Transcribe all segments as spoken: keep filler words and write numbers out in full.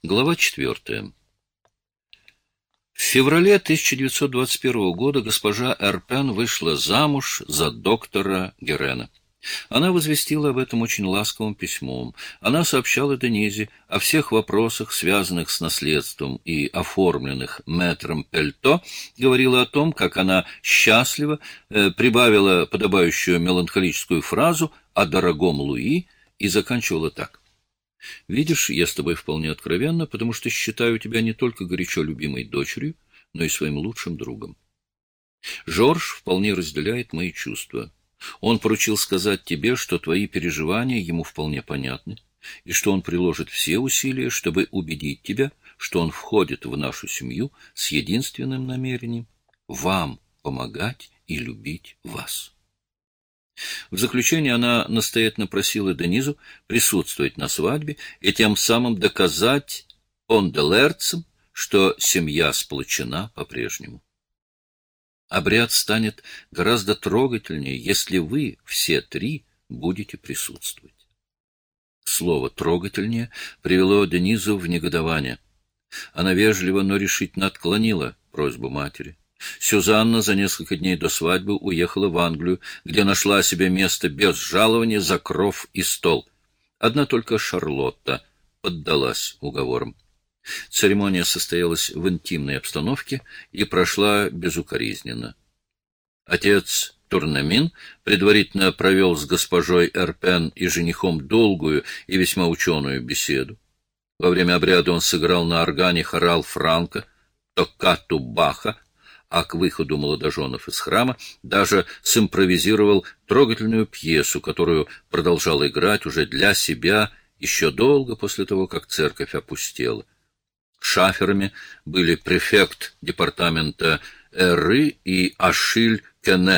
Глава четвертая. В феврале тысяча девятьсот двадцать первого года госпожа Эрпен вышла замуж за доктора Герена. Она возвестила об этом очень ласковым письмом. Она сообщала Денизе о всех вопросах, связанных с наследством и оформленных мэтром Пельто, говорила о том, как она счастлива, э, прибавила подобающую меланхолическую фразу о дорогом Луи и заканчивала так. «Видишь, я с тобой вполне откровенна, потому что считаю тебя не только горячо любимой дочерью, но и своим лучшим другом. Жорж вполне разделяет мои чувства. Он поручил сказать тебе, что твои переживания ему вполне понятны, и что он приложит все усилия, чтобы убедить тебя, что он входит в нашу семью с единственным намерением — вам помогать и любить вас». В заключение она настоятельно просила Денизу присутствовать на свадьбе и тем самым доказать понделерцам, что семья сплочена по-прежнему. Обряд станет гораздо трогательнее, если вы, все три, будете присутствовать. Слово «трогательнее» привело Денизу в негодование. Она вежливо, но решительно отклонила просьбу матери. Сюзанна за несколько дней до свадьбы уехала в Англию, где нашла себе место без жалования за кров и стол. Одна только Шарлотта поддалась уговорам. Церемония состоялась в интимной обстановке и прошла безукоризненно. Отец Турнемин предварительно провел с госпожой Эрпен и женихом долгую и весьма ученую беседу. Во время обряда он сыграл на органе хорал Франка, токкату Баха, а к выходу молодоженов из храма даже симпровизировал трогательную пьесу, которую продолжал играть уже для себя еще долго после того, как церковь опустела. Шаферами были префект департамента Эры и Ашиль Кене.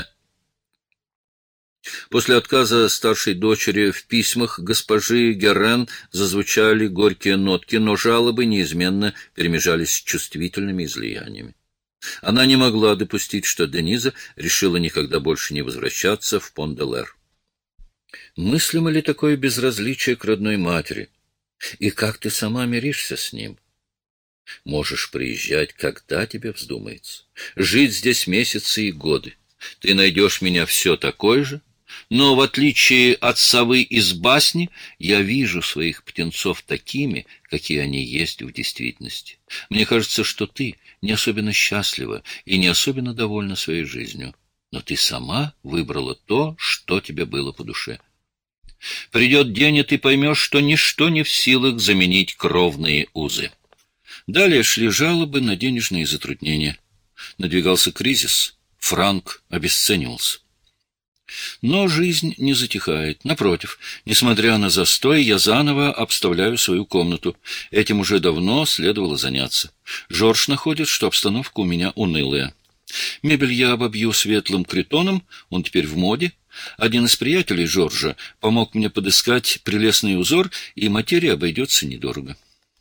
После отказа старшей дочери в письмах госпожи Герен зазвучали горькие нотки, но жалобы неизменно перемежались с чувствительными излияниями. Она не могла допустить, что Дениза решила никогда больше не возвращаться в Пон-де-Лер. Мыслимо ли такое безразличие к родной матери? И как ты сама миришься с ним? Можешь приезжать, когда тебе вздумается. Жить здесь месяцы и годы. Ты найдешь меня все такой же, но, в отличие от совы из басни, я вижу своих птенцов такими, какие они есть в действительности. Мне кажется, что ты не особенно счастлива и не особенно довольна своей жизнью, но ты сама выбрала то, что тебе было по душе. Придет день, и ты поймешь, что ничто не в силах заменить кровные узы. Далее шли жалобы на денежные затруднения. Надвигался кризис, франк обесценивался. Но жизнь не затихает. Напротив, несмотря на застой, я заново обставляю свою комнату. Этим уже давно следовало заняться. Жорж находит, что обстановка у меня унылая. Мебель я обобью светлым критоном, он теперь в моде. Один из приятелей Жоржа помог мне подыскать прелестный узор, и материя обойдется недорого.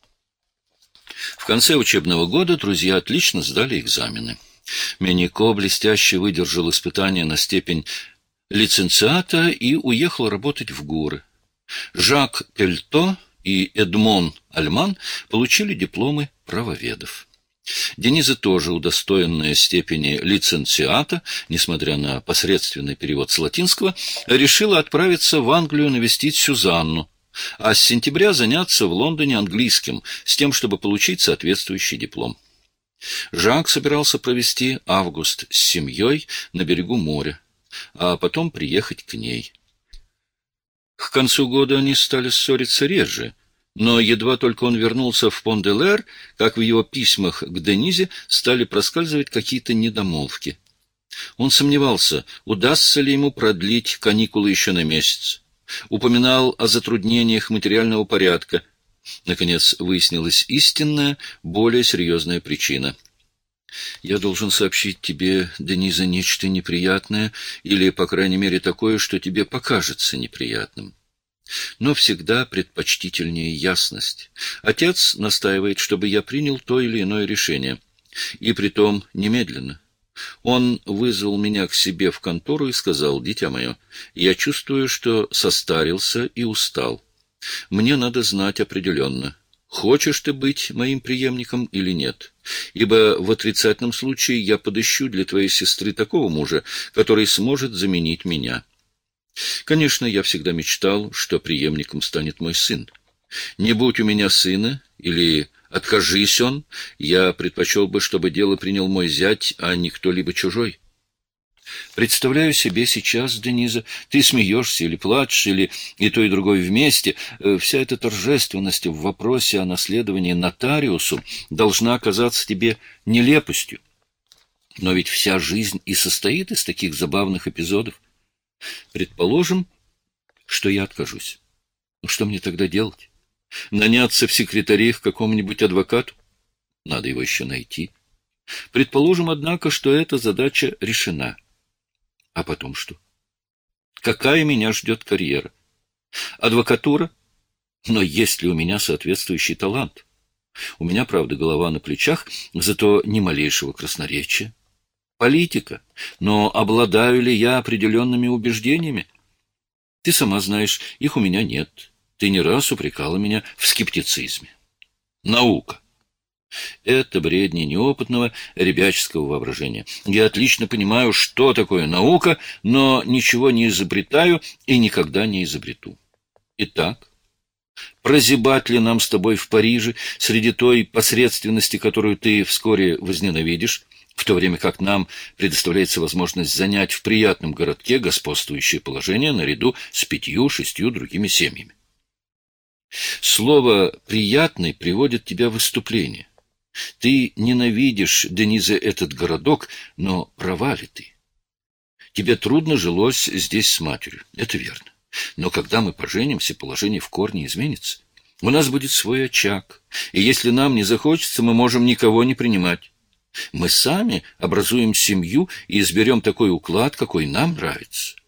В конце учебного года друзья отлично сдали экзамены. Менико блестяще выдержал испытание на степень лиценциата и уехал работать в горы. Жак Пельто и Эдмон Альман получили дипломы правоведов. Дениза, тоже удостоенная степени лиценциата, несмотря на посредственный перевод с латинского, решила отправиться в Англию навестить Сюзанну, а с сентября заняться в Лондоне английским, с тем, чтобы получить соответствующий диплом. Жак собирался провести август с семьей на берегу моря, а потом приехать к ней. К концу года они стали ссориться реже, но едва только он вернулся в Пон-де-Лер, как в его письмах к Денизе стали проскальзывать какие-то недомолвки. Он сомневался, удастся ли ему продлить каникулы еще на месяц. Упоминал о затруднениях материального порядка. Наконец выяснилась истинная, более серьезная причина. «Я должен сообщить тебе, Дениза, нечто неприятное, или, по крайней мере, такое, что тебе покажется неприятным. Но всегда предпочтительнее ясность. Отец настаивает, чтобы я принял то или иное решение, и притом немедленно. Он вызвал меня к себе в контору и сказал: «Дитя мое, я чувствую, что состарился и устал. Мне надо знать определенно, хочешь ты быть моим преемником или нет, ибо в отрицательном случае я подыщу для твоей сестры такого мужа, который сможет заменить меня. Конечно, я всегда мечтал, что преемником станет мой сын. Не будь у меня сына, или откажись он, я предпочел бы, чтобы дело принял мой зять, а не кто-либо чужой. Представляю себе сейчас, Дениза, ты смеешься или плачешь, или и то, и другое вместе. Вся эта торжественность в вопросе о наследовании нотариусу должна оказаться тебе нелепостью. Но ведь вся жизнь и состоит из таких забавных эпизодов. Предположим, что я откажусь. Ну, что мне тогда делать? Наняться в секретари к какому-нибудь адвокату? Надо его еще найти. Предположим, однако, что эта задача решена. А потом что? Какая меня ждет карьера? Адвокатура? Но есть ли у меня соответствующий талант? У меня, правда, голова на плечах, зато ни малейшего красноречия. Политика. Но обладаю ли я определенными убеждениями? Ты сама знаешь, их у меня нет. Ты не раз упрекала меня в скептицизме. Наука. Это бредни неопытного ребяческого воображения. Я отлично понимаю, что такое наука, но ничего не изобретаю и никогда не изобрету. Итак, прозябать ли нам с тобой в Париже среди той посредственности, которую ты вскоре возненавидишь, в то время как нам предоставляется возможность занять в приятном городке господствующее положение наряду с пятью-шестью другими семьями? Слово «приятный» приводит тебя в выступление. Ты ненавидишь, Дениза, этот городок, но права ли ты? Тебе трудно жилось здесь с матерью, это верно. Но когда мы поженимся, положение в корне изменится. У нас будет свой очаг, и если нам не захочется, мы можем никого не принимать. Мы сами образуем семью и изберем такой уклад, какой нам нравится.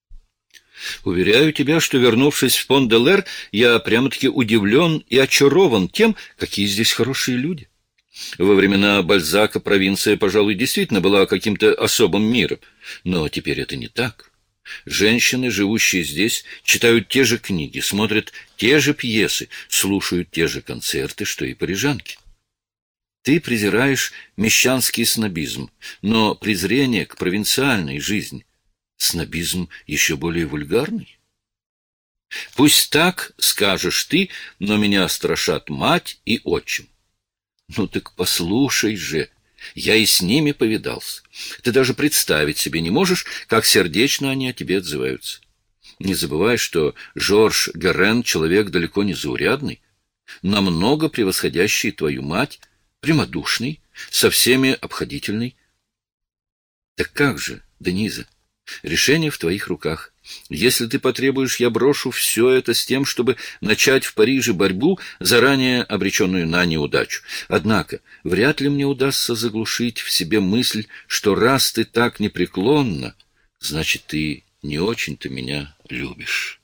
Уверяю тебя, что, вернувшись в Пон-де-Лер, я прямо-таки удивлен и очарован тем, какие здесь хорошие люди. Во времена Бальзака провинция, пожалуй, действительно была каким-то особым миром, но теперь это не так. Женщины, живущие здесь, читают те же книги, смотрят те же пьесы, слушают те же концерты, что и парижанки. Ты презираешь мещанский снобизм, но презрение к провинциальной жизни — снобизм еще более вульгарный. Пусть так скажешь ты, но меня страшат мать и отчим. Ну так послушай же, я и с ними повидался. Ты даже представить себе не можешь, как сердечно они о тебе отзываются. Не забывай, что Жорж Герен — человек далеко не заурядный, намного превосходящий твою мать, прямодушный, со всеми обходительный. Так как же, Дениза, решение в твоих руках. Если ты потребуешь, я брошу все это с тем, чтобы начать в Париже борьбу, заранее обреченную на неудачу. Однако вряд ли мне удастся заглушить в себе мысль, что раз ты так непреклонна, значит, ты не очень-то меня любишь.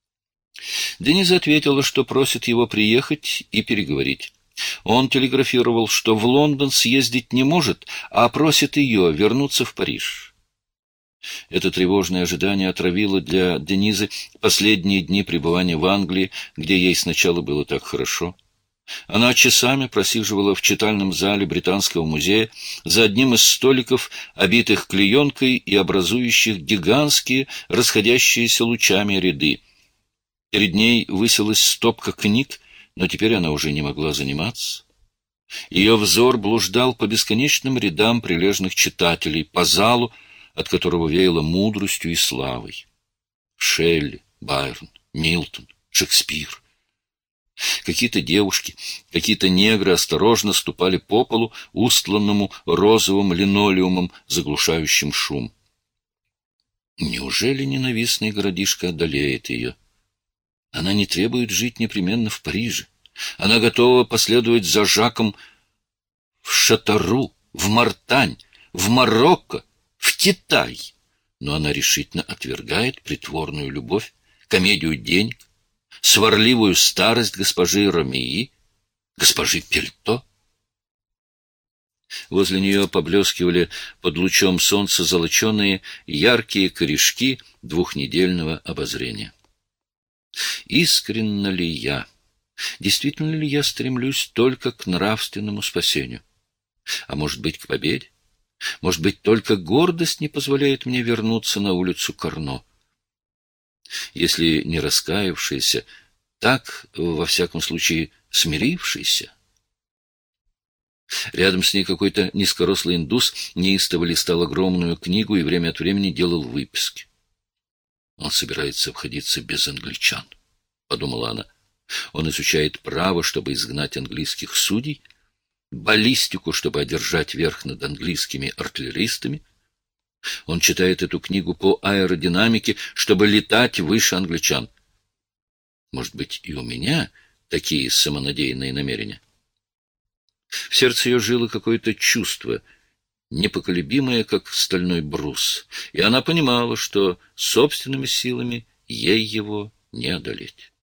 Дениза ответила, что просит его приехать и переговорить. Он телеграфировал, что в Лондон съездить не может, а просит ее вернуться в Париж. Это тревожное ожидание отравило для Денизы последние дни пребывания в Англии, где ей сначала было так хорошо. Она часами просиживала в читальном зале Британского музея за одним из столиков, обитых клеенкой и образующих гигантские, расходящиеся лучами ряды. Перед ней высилась стопка книг, но теперь она уже не могла заниматься. Ее взор блуждал по бесконечным рядам прилежных читателей, по залу, от которого веяло мудростью и славой. Шелли, Байрон, Милтон, Шекспир. Какие-то девушки, какие-то негры осторожно ступали по полу, устланному розовым линолеумом, заглушающим шум. Неужели ненавистный городишко одолеет ее? Она не требует жить непременно в Париже. Она готова последовать за Жаком в Шатару, в Мартань, в Марокко, в Китай. Но она решительно отвергает притворную любовь, комедию денег, сварливую старость госпожи Ромеи, госпожи Пельто. Возле нее поблескивали под лучом солнца золоченые яркие корешки двухнедельного обозрения. Искренна ли я? Действительно ли я стремлюсь только к нравственному спасению? А может быть, к победе? Может быть, только гордость не позволяет мне вернуться на улицу Карно? Если не раскаявшийся, так, во всяком случае, смирившийся. Рядом с ней какой-то низкорослый индус неистово листал огромную книгу и время от времени делал выписки. «Он собирается обходиться без англичан», — подумала она. «Он изучает право, чтобы изгнать английских судей, баллистику, чтобы одержать верх над английскими артиллеристами. Он читает эту книгу по аэродинамике, чтобы летать выше англичан. Может быть, и у меня такие самонадеянные намерения?» В сердце ее жило какое-то чувство, непоколебимое, как стальной брус, и она понимала, что собственными силами ей его не одолеть.